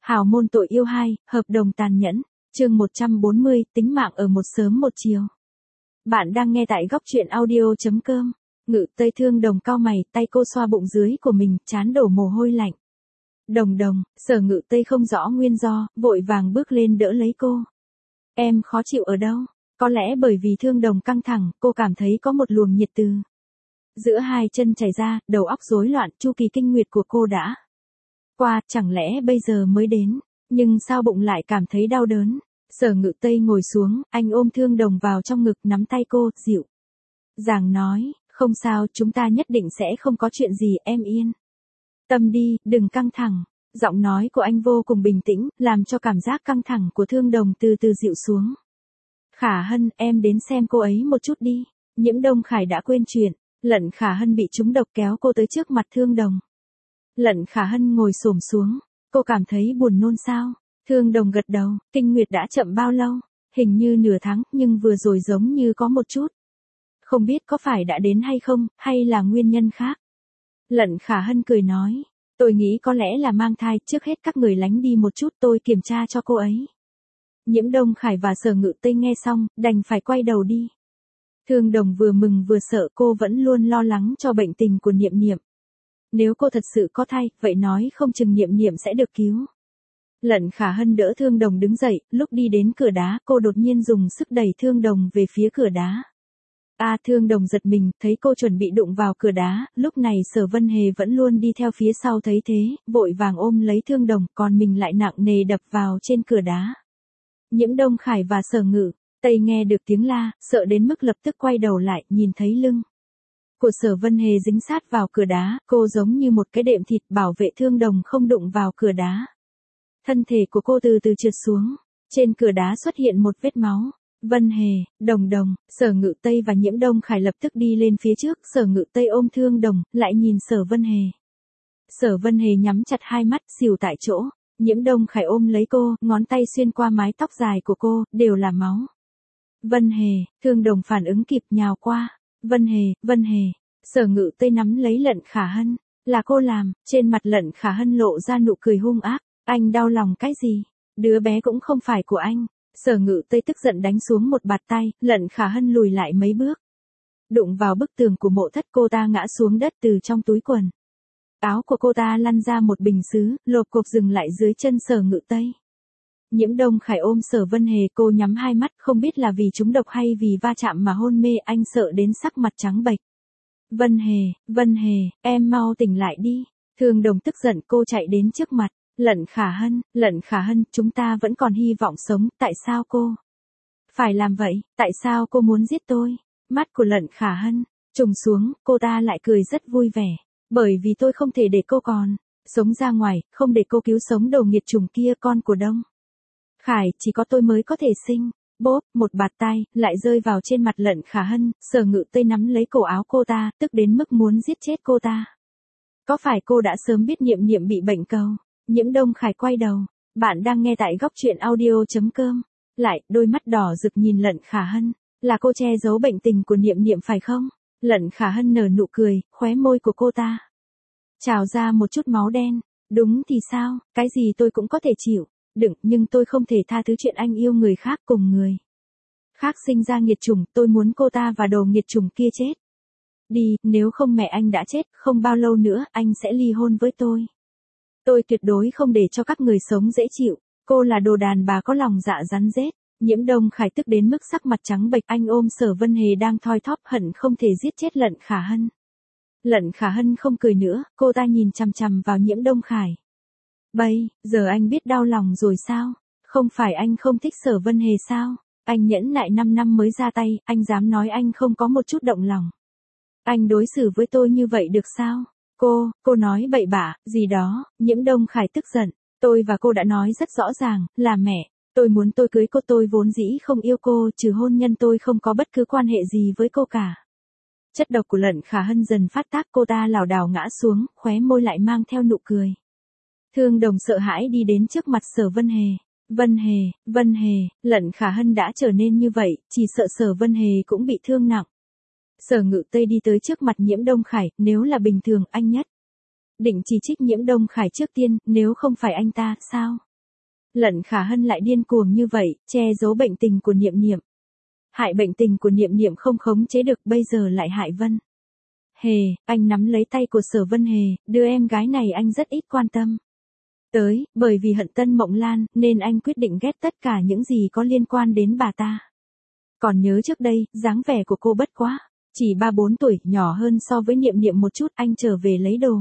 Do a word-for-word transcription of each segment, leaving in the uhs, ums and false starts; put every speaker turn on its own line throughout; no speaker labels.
Hào môn tội yêu hai, hợp đồng tàn nhẫn, chương một trăm bốn mươi, tính mạng ở một sớm một chiều. Bạn đang nghe tại góc truyện audio.com. Ngự Tây Thương Đồng cau mày, tay cô xoa bụng dưới của mình, trán đổ mồ hôi lạnh. Đồng đồng, Sở Ngự Tây không rõ nguyên do, vội vàng bước lên đỡ lấy cô. Em khó chịu ở đâu? Có lẽ bởi vì Thương Đồng căng thẳng, cô cảm thấy có một luồng nhiệt từ giữa hai chân chảy ra, đầu óc rối loạn, chu kỳ kinh nguyệt của cô đã qua, chẳng lẽ bây giờ mới đến, nhưng sao bụng lại cảm thấy đau đớn. Sở Ngự Tây ngồi xuống, anh ôm Thương Đồng vào trong ngực, nắm tay cô, dịu dàng nói, không sao, chúng ta nhất định sẽ không có chuyện gì, em yên tâm đi, đừng căng thẳng. Giọng nói của anh vô cùng bình tĩnh, làm cho cảm giác căng thẳng của Thương Đồng từ từ dịu xuống. Khả Hân, em đến xem cô ấy một chút đi. Nhiễm Đông Khải đã quên chuyện, Lận Khả Hân bị trúng độc kéo cô tới trước mặt Thương Đồng. Lận Khả Hân ngồi xổm xuống, cô cảm thấy buồn nôn sao? Thương Đồng gật đầu, kinh nguyệt đã chậm bao lâu? Hình như nửa tháng, nhưng vừa rồi giống như có một chút. Không biết có phải đã đến hay không, hay là nguyên nhân khác? Lận Khả Hân cười nói, tôi nghĩ có lẽ là mang thai, trước hết các người lánh đi một chút, tôi kiểm tra cho cô ấy. Nhiễm Đông Khải và Sở Ngự Tây nghe xong, đành phải quay đầu đi. Thương Đồng vừa mừng vừa sợ, cô vẫn luôn lo lắng cho bệnh tình của Niệm Niệm. Nếu cô thật sự có thai, vậy nói không chừng Niệm Niệm sẽ được cứu. Lận Khả Hân đỡ Thương Đồng đứng dậy, lúc đi đến cửa đá, cô đột nhiên dùng sức đẩy Thương Đồng về phía cửa đá. A à, Thương Đồng giật mình, thấy cô chuẩn bị đụng vào cửa đá, lúc này Sở Vân Hề vẫn luôn đi theo phía sau thấy thế, vội vàng ôm lấy Thương Đồng, còn mình lại nặng nề đập vào trên cửa đá. Nhiễm Đông Khải và Sở Ngự Tây nghe được tiếng la, sợ đến mức lập tức quay đầu lại, nhìn thấy lưng của Sở Vân Hề dính sát vào cửa đá, cô giống như một cái đệm thịt bảo vệ Thương Đồng không đụng vào cửa đá. Thân thể của cô từ từ trượt xuống, trên cửa đá xuất hiện một vết máu. Vân Hề, Đồng Đồng, Sở Ngự Tây và Nhiễm Đông Khải lập tức đi lên phía trước, Sở Ngự Tây ôm Thương Đồng, lại nhìn Sở Vân Hề. Sở Vân Hề nhắm chặt hai mắt, xỉu tại chỗ. Nhiễm Đông Khải ôm lấy cô, ngón tay xuyên qua mái tóc dài của cô, đều là máu. Vân Hề, Thương Đồng phản ứng kịp nhào qua. Vân Hề, Vân Hề, Sở Ngự Tây nắm lấy Lận Khả Hân. Là cô làm, trên mặt Lận Khả Hân lộ ra nụ cười hung ác. Anh đau lòng cái gì? Đứa bé cũng không phải của anh. Sở Ngự Tây tức giận đánh xuống một bạt tay, Lận Khả Hân lùi lại mấy bước. Đụng vào bức tường của mộ thất, cô ta ngã xuống đất từ trong túi quần. Áo của cô ta lăn ra một bình sứ, lộp cộp dừng lại dưới chân Sở Ngự Tây. Nhiễm Đông Khải ôm Sở Vân Hề, cô nhắm hai mắt, không biết là vì trúng độc hay vì va chạm mà hôn mê, anh sợ đến sắc mặt trắng bệch. Vân Hề, Vân Hề, em mau tỉnh lại đi. Thương Đồng tức giận, cô chạy đến trước mặt. Lận Khả Hân, Lận Khả Hân, chúng ta vẫn còn hy vọng sống, tại sao cô phải làm vậy, tại sao cô muốn giết tôi? Mắt của Lận Khả Hân trùng xuống, cô ta lại cười rất vui vẻ, bởi vì tôi không thể để cô còn sống ra ngoài, không để cô cứu sống đồ nghiệt chủng kia, con của Đông Khải, chỉ có tôi mới có thể sinh. Bốp, một bạt tay, lại rơi vào trên mặt Lận Khả Hân, Sở Ngự Tây nắm lấy cổ áo cô ta, tức đến mức muốn giết chết cô ta. Có phải cô đã sớm biết Niệm Niệm bị bệnh cầu? Nhiễm Đông Khải quay đầu, bạn đang nghe tại góc truyện audio.com. Lại, đôi mắt đỏ rực nhìn Lận Khả Hân, là cô che giấu bệnh tình của Niệm Niệm phải không? Lận Khả Hân nở nụ cười, khóe môi của cô ta trào ra một chút máu đen. Đúng thì sao, cái gì tôi cũng có thể chịu đựng, nhưng tôi không thể tha thứ chuyện anh yêu người khác, cùng người khác sinh ra nghiệt chủng, tôi muốn cô ta và đồ nghiệt chủng kia chết đi, nếu không mẹ anh đã chết, không bao lâu nữa anh sẽ ly hôn với tôi. Tôi tuyệt đối không để cho các người sống dễ chịu, cô là đồ đàn bà có lòng dạ rắn rết. Nhiễm Đông Khải tức đến mức sắc mặt trắng bệch, anh ôm Sở Vân Hề đang thoi thóp, hận không thể giết chết Lận Khả Hân. Lận Khả Hân không cười nữa, cô ta nhìn chằm chằm vào Nhiễm Đông Khải. Bây giờ anh biết đau lòng rồi sao? Không phải anh không thích Sở Vân Hề sao? Anh nhẫn nại năm năm mới ra tay, anh dám nói anh không có một chút động lòng. Anh đối xử với tôi như vậy được sao? Cô, cô nói bậy bạ, gì đó. Nhiễm Đông Khải tức giận, tôi và cô đã nói rất rõ ràng, là mẹ, tôi muốn tôi cưới cô, tôi vốn dĩ không yêu cô, trừ hôn nhân tôi không có bất cứ quan hệ gì với cô cả. Chất độc của Lận Khả Hân dần phát tác, cô ta lảo đảo ngã xuống, khóe môi lại mang theo nụ cười. Thương Đồng sợ hãi đi đến trước mặt Sở Vân Hề. Vân Hề, Vân Hề, Lận Khả Hân đã trở nên như vậy, chỉ sợ Sở Vân Hề cũng bị thương nặng. Sở Ngự Tây đi tới trước mặt Nhiễm Đông Khải, nếu là bình thường anh nhất định chỉ trích Nhiễm Đông Khải trước tiên, nếu không phải anh ta, sao Lận Khả Hân lại điên cuồng như vậy, che giấu bệnh tình của Niệm Niệm. Hại bệnh tình của Niệm Niệm không khống chế được, bây giờ lại hại Vân Hề. Anh nắm lấy tay của Sở Vân Hề, đứa em gái này anh rất ít quan tâm tới, bởi vì hận Tân Mộng Lan, nên anh quyết định ghét tất cả những gì có liên quan đến bà ta. Còn nhớ trước đây, dáng vẻ của cô bất quá, chỉ ba bốn tuổi, nhỏ hơn so với Niệm Niệm một chút, anh trở về lấy đồ.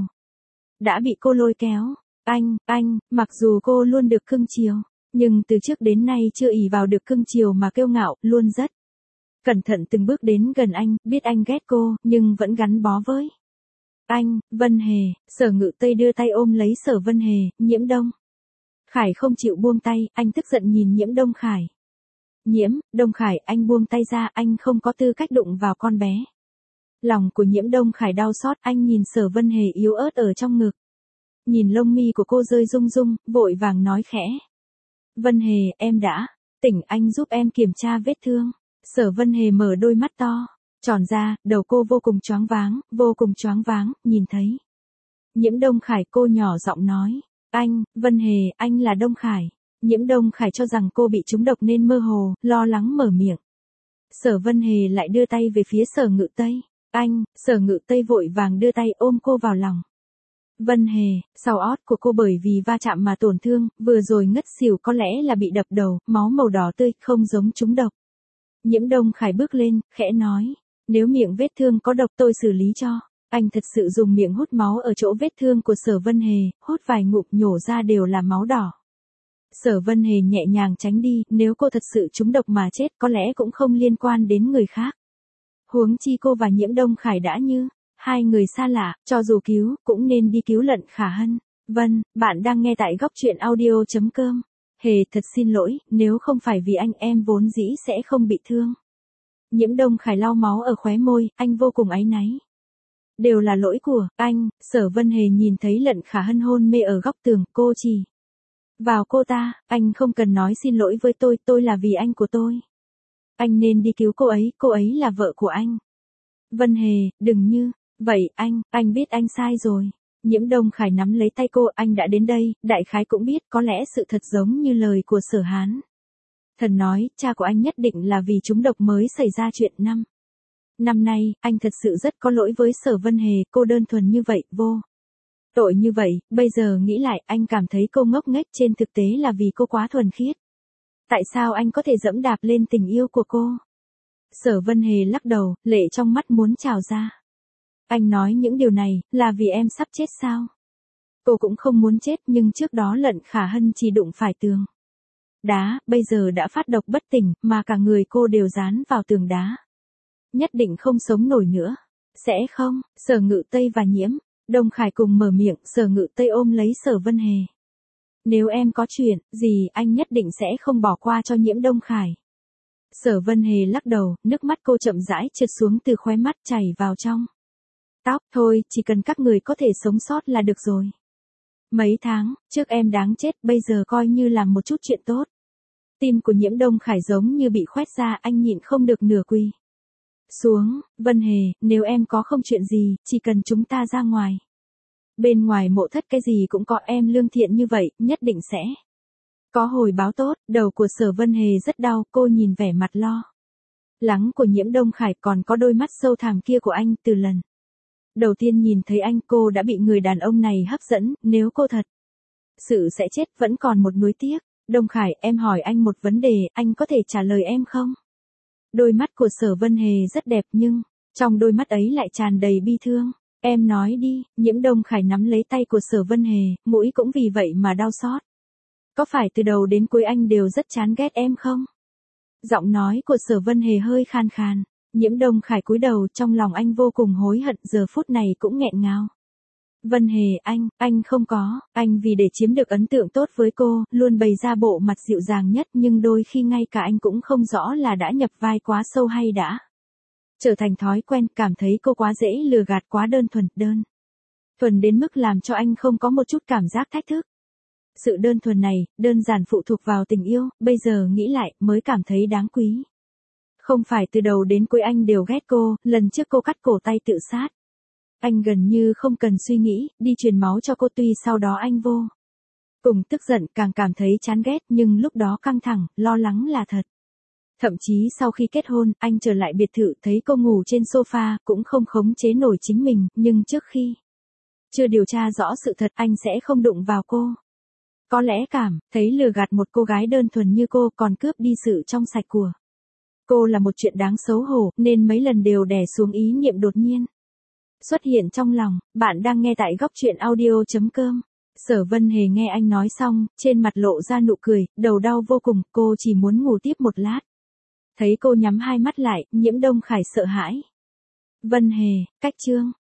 Đã bị cô lôi kéo. Anh, anh, mặc dù cô luôn được cưng chiều, nhưng từ trước đến nay chưa ỷ vào được cưng chiều mà kiêu ngạo, luôn rất cẩn thận từng bước đến gần anh, biết anh ghét cô, nhưng vẫn gắn bó với anh. Vân Hề. Sở Ngự Tây đưa tay ôm lấy Sở Vân Hề. Nhiễm Đông Khải không chịu buông tay, anh tức giận nhìn Nhiễm Đông Khải. Nhiễm Đông Khải, anh buông tay ra, anh không có tư cách đụng vào con bé. Lòng của Nhiễm Đông Khải đau xót, anh nhìn Sở Vân Hề yếu ớt ở trong ngực. Nhìn lông mi của cô rơi rung rung, vội vàng nói khẽ. Vân Hề, em đã tỉnh, anh giúp em kiểm tra vết thương. Sở Vân Hề mở đôi mắt to, tròn ra, đầu cô vô cùng choáng váng, vô cùng choáng váng, nhìn thấy Nhiễm Đông Khải, cô nhỏ giọng nói. Anh, Vân Hề, anh là Đông Khải. Nhiễm Đông Khải cho rằng cô bị trúng độc nên mơ hồ, lo lắng mở miệng. Sở Vân Hề lại đưa tay về phía Sở Ngự Tây. Anh, Sở Ngự Tây vội vàng đưa tay ôm cô vào lòng. Vân Hề, sau ót của cô bởi vì va chạm mà tổn thương, vừa rồi ngất xỉu, có lẽ là bị đập đầu, máu màu đỏ tươi, không giống trúng độc. Nhiễm Đông Khải bước lên, khẽ nói. Nếu miệng vết thương có độc tôi xử lý cho. Anh thật sự dùng miệng hút máu ở chỗ vết thương của Sở Vân Hề, hút vài ngụm nhổ ra đều là máu đỏ. Sở Vân Hề nhẹ nhàng tránh đi, nếu cô thật sự trúng độc mà chết có lẽ cũng không liên quan đến người khác. Huống chi cô và Nhiễm Đông Khải đã như hai người xa lạ, cho dù cứu, cũng nên đi cứu Lận Khả Hân. Vân, bạn đang nghe tại góc truyện audio chấm com. Hề, thật xin lỗi, nếu không phải vì anh em vốn dĩ sẽ không bị thương. Nhiễm Đông Khải lau máu ở khóe môi, anh vô cùng áy náy. Đều là lỗi của anh. Sở Vân Hề nhìn thấy Lận Khả Hân hôn mê ở góc tường, cô chỉ vào cô ta. Anh không cần nói xin lỗi với tôi, tôi là vì anh của tôi. Anh nên đi cứu cô ấy, cô ấy là vợ của anh. Vân Hề, đừng như vậy, anh, anh biết anh sai rồi. Nhiễm Đông Khải nắm lấy tay cô, anh đã đến đây, đại khái cũng biết, có lẽ sự thật giống như lời của Sở Hán Thần nói, cha của anh nhất định là vì trúng độc mới xảy ra chuyện năm. Năm nay, anh thật sự rất có lỗi với Sở Vân Hề, cô đơn thuần như vậy, vô tội như vậy, bây giờ nghĩ lại, anh cảm thấy cô ngốc nghếch, trên thực tế là vì cô quá thuần khiết. Tại sao anh có thể dẫm đạp lên tình yêu của cô? Sở Vân Hề lắc đầu, lệ trong mắt muốn trào ra. Anh nói những điều này, là vì em sắp chết sao? Cô cũng không muốn chết, nhưng trước đó Lận Khả Hân chỉ đụng phải tường đá, bây giờ đã phát độc bất tỉnh, mà cả người cô đều dán vào tường đá. Nhất định không sống nổi nữa. Sẽ không. Sở Ngự Tây và Nhiễm Đông Khải cùng mở miệng, Sở Ngự Tây ôm lấy Sở Vân Hề. Nếu em có chuyện gì, anh nhất định sẽ không bỏ qua cho Nhiễm Đông Khải. Sở Vân Hề lắc đầu, nước mắt cô chậm rãi trượt xuống từ khóe mắt chảy vào trong tóc. Thôi, chỉ cần các người có thể sống sót là được rồi. Mấy tháng trước em đáng chết, bây giờ coi như làm một chút chuyện tốt. Tim của Nhiễm Đông Khải giống như bị khoét ra, anh nhịn không được nửa quỳ xuống. Vân Hề, nếu em có không chuyện gì, chỉ cần chúng ta ra ngoài. Bên ngoài mộ thất cái gì cũng có, em lương thiện như vậy, nhất định sẽ có hồi báo tốt. Đầu của Sở Vân Hề rất đau, cô nhìn vẻ mặt lo lắng của Nhiễm Đông Khải, còn có đôi mắt sâu thẳm kia của anh. Từ lần đầu tiên nhìn thấy anh, cô đã bị người đàn ông này hấp dẫn, nếu cô thật sự sẽ chết, vẫn còn một nuối tiếc. Đông Khải, em hỏi anh một vấn đề, anh có thể trả lời em không? Đôi mắt của Sở Vân Hề rất đẹp, nhưng trong đôi mắt ấy lại tràn đầy bi thương. Em nói đi. Nhiễm Đông Khải nắm lấy tay của Sở Vân Hề, mũi cũng vì vậy mà đau xót. Có phải từ đầu đến cuối anh đều rất chán ghét em không? Giọng nói của Sở Vân Hề hơi khan khan. Nhiễm Đông Khải cúi đầu, trong lòng anh vô cùng hối hận, giờ phút này cũng nghẹn ngào. Vân Hề, anh, anh không có, anh vì để chiếm được ấn tượng tốt với cô, luôn bày ra bộ mặt dịu dàng nhất, nhưng đôi khi ngay cả anh cũng không rõ là đã nhập vai quá sâu hay đã trở thành thói quen, cảm thấy cô quá dễ lừa gạt, quá đơn thuần, đơn thuần đến mức làm cho anh không có một chút cảm giác thách thức. Sự đơn thuần này, đơn giản phụ thuộc vào tình yêu, bây giờ nghĩ lại, mới cảm thấy đáng quý. Không phải từ đầu đến cuối anh đều ghét cô, lần trước cô cắt cổ tay tự sát. Anh gần như không cần suy nghĩ, đi truyền máu cho cô, tuy sau đó anh vô Cùng tức giận càng cảm thấy chán ghét nhưng lúc đó căng thẳng, lo lắng là thật. Thậm chí sau khi kết hôn, anh trở lại biệt thự thấy cô ngủ trên sofa, cũng không khống chế nổi chính mình, nhưng trước khi chưa điều tra rõ sự thật anh sẽ không đụng vào cô. Có lẽ cảm thấy lừa gạt một cô gái đơn thuần như cô còn cướp đi sự trong sạch của cô là một chuyện đáng xấu hổ, nên mấy lần đều đè xuống ý niệm đột nhiên xuất hiện trong lòng. Bạn đang nghe tại góc truyện audio chấm com. Sở Vân Hề nghe anh nói xong, trên mặt lộ ra nụ cười, đầu đau vô cùng, cô chỉ muốn ngủ tiếp một lát. Thấy cô nhắm hai mắt lại, Nhiễm Đông Khải sợ hãi. Vân Hề, cách chương.